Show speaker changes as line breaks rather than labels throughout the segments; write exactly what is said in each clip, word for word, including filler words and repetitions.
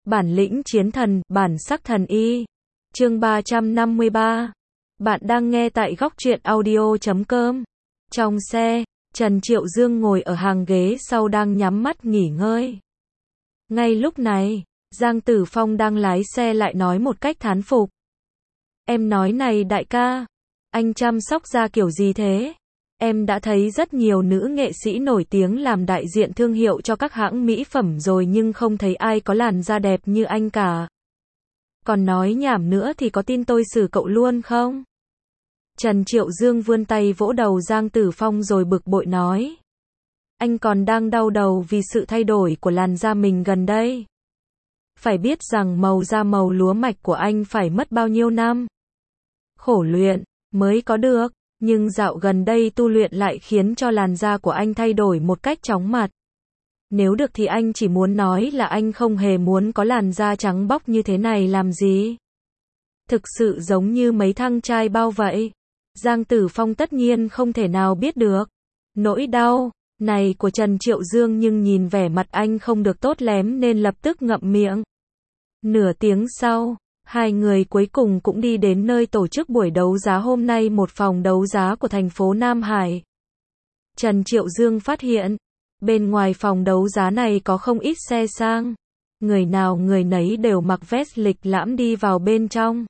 Bản lĩnh chiến thần, bản sắc thần y. Chương ba trăm năm mươi ba. Bạn đang nghe tại góc truyện audio chấm com. Trong xe, Trần Triệu Dương ngồi ở hàng ghế sau đang nhắm mắt nghỉ ngơi. Ngay lúc này, Giang Tử Phong đang lái xe lại nói một cách thán phục. Em nói này đại ca, anh chăm sóc da kiểu gì thế? Em đã thấy rất nhiều nữ nghệ sĩ nổi tiếng làm đại diện thương hiệu cho các hãng mỹ phẩm rồi nhưng không thấy ai có làn da đẹp như anh cả. Còn nói nhảm nữa thì có tin tôi xử cậu luôn không? Trần Triệu Dương vươn tay vỗ đầu Giang Tử Phong rồi bực bội nói. Anh còn đang đau đầu vì sự thay đổi của làn da mình gần đây. Phải biết rằng màu da màu lúa mạch của anh phải mất bao nhiêu năm khổ luyện mới có được. Nhưng dạo gần đây tu luyện lại khiến cho làn da của anh thay đổi một cách chóng mặt. Nếu được thì anh chỉ muốn nói là anh không hề muốn có làn da trắng bóc như thế này làm gì. Thực sự giống như mấy thăng trai bao vậy. Giang Tử Phong tất nhiên không thể nào biết được nỗi đau này của Trần Triệu Dương, nhưng nhìn vẻ mặt anh không được tốt lắm nên lập tức ngậm miệng. Nửa tiếng sau, hai người cuối cùng cũng đi đến nơi tổ chức buổi đấu giá hôm nay, một phòng đấu giá của thành phố Nam Hải. Trần Triệu Dương phát hiện, bên ngoài phòng đấu giá này có không ít xe sang. Người nào người nấy đều mặc vest lịch lãm đi vào bên trong.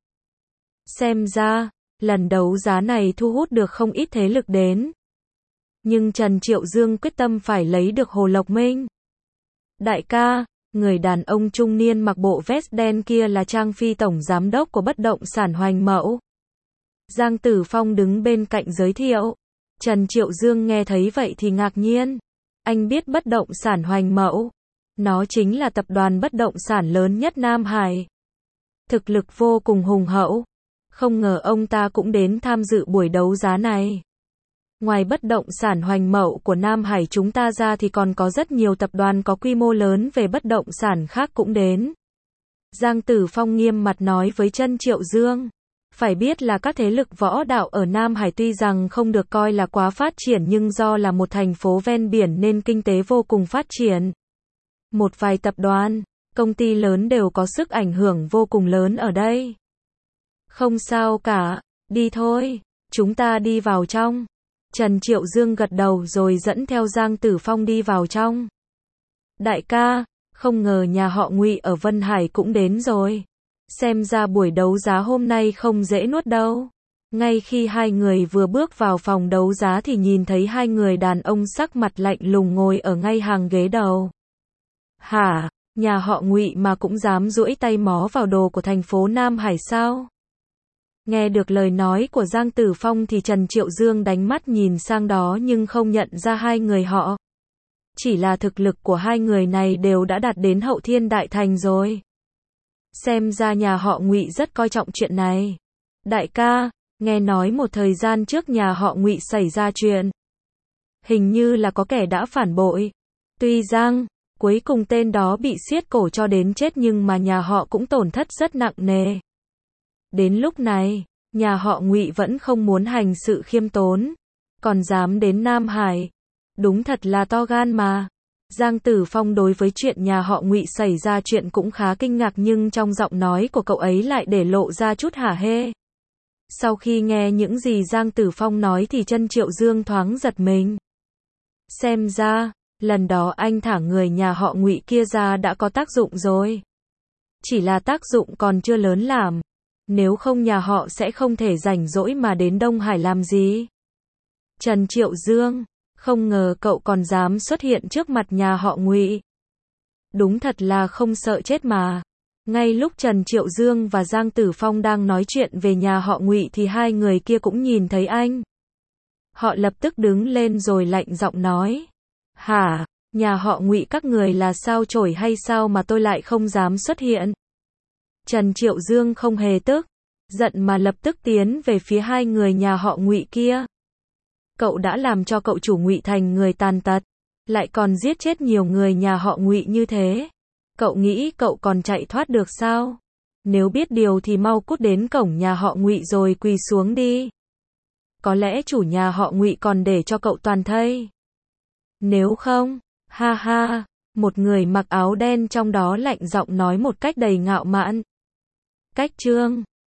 Xem ra, lần đấu giá này thu hút được không ít thế lực đến. Nhưng Trần Triệu Dương quyết tâm phải lấy được Hồ Lộc Minh. Đại ca, người đàn ông trung niên mặc bộ vest đen kia là Trang Phi, tổng giám đốc của bất động sản Hoành Mẫu. Giang Tử Phong đứng bên cạnh giới thiệu. Trần Triệu Dương nghe thấy vậy thì ngạc nhiên. Anh biết bất động sản Hoành Mẫu. Nó chính là tập đoàn bất động sản lớn nhất Nam Hải. Thực lực vô cùng hùng hậu. Không ngờ ông ta cũng đến tham dự buổi đấu giá này. Ngoài bất động sản Hoành Mẫu của Nam Hải chúng ta ra thì còn có rất nhiều tập đoàn có quy mô lớn về bất động sản khác cũng đến. Giang Tử Phong nghiêm mặt nói với Trần Triệu Dương. Phải biết là các thế lực võ đạo ở Nam Hải tuy rằng không được coi là quá phát triển nhưng do là một thành phố ven biển nên kinh tế vô cùng phát triển. Một vài tập đoàn, công ty lớn đều có sức ảnh hưởng vô cùng lớn ở đây. Không sao cả, đi thôi, chúng ta đi vào trong. Trần Triệu Dương gật đầu rồi dẫn theo Giang Tử Phong đi vào trong. Đại ca, không ngờ nhà họ Ngụy ở Vân Hải cũng đến rồi. Xem ra buổi đấu giá hôm nay không dễ nuốt đâu. Ngay khi hai người vừa bước vào phòng đấu giá thì nhìn thấy hai người đàn ông sắc mặt lạnh lùng ngồi ở ngay hàng ghế đầu. Hả, nhà họ Ngụy mà cũng dám duỗi tay mó vào đồ của thành phố Nam Hải sao? Nghe được lời nói của Giang Tử Phong thì Trần Triệu Dương đánh mắt nhìn sang đó nhưng không nhận ra hai người họ. Chỉ là thực lực của hai người này đều đã đạt đến hậu thiên đại thành rồi. Xem ra nhà họ Ngụy rất coi trọng chuyện này. Đại ca, nghe nói một thời gian trước nhà họ Ngụy xảy ra chuyện. Hình như là có kẻ đã phản bội. Tuy rằng, cuối cùng tên đó bị siết cổ cho đến chết nhưng mà nhà họ cũng tổn thất rất nặng nề. Đến lúc này, nhà họ Ngụy vẫn không muốn hành sự khiêm tốn, còn dám đến Nam Hải. Đúng thật là to gan mà. Giang Tử Phong đối với chuyện nhà họ Ngụy xảy ra chuyện cũng khá kinh ngạc nhưng trong giọng nói của cậu ấy lại để lộ ra chút hả hê. Sau khi nghe những gì Giang Tử Phong nói thì Trần Triệu Dương thoáng giật mình. Xem ra, lần đó anh thả người nhà họ Ngụy kia ra đã có tác dụng rồi. Chỉ là tác dụng còn chưa lớn làm. Nếu không nhà họ sẽ không thể rảnh rỗi mà đến Đông Hải làm gì. Trần Triệu Dương, không ngờ cậu còn dám xuất hiện trước mặt nhà họ Ngụy. Đúng thật là không sợ chết mà. Ngay lúc Trần Triệu Dương và Giang Tử Phong đang nói chuyện về nhà họ Ngụy thì hai người kia cũng nhìn thấy anh. Họ lập tức đứng lên rồi lạnh giọng nói. Hả, nhà họ Ngụy các người là sao chổi hay sao mà tôi lại không dám xuất hiện? Trần Triệu Dương không hề tức giận mà lập tức tiến về phía hai người nhà họ Ngụy kia. Cậu đã làm cho cậu chủ Ngụy thành người tàn tật, lại còn giết chết nhiều người nhà họ Ngụy như thế. Cậu nghĩ cậu còn chạy thoát được sao? Nếu biết điều thì mau cút đến cổng nhà họ Ngụy rồi quỳ xuống đi. Có lẽ chủ nhà họ Ngụy còn để cho cậu toàn thây. Nếu không, ha ha, một người mặc áo đen trong đó lạnh giọng nói một cách đầy ngạo mạn. Cách chương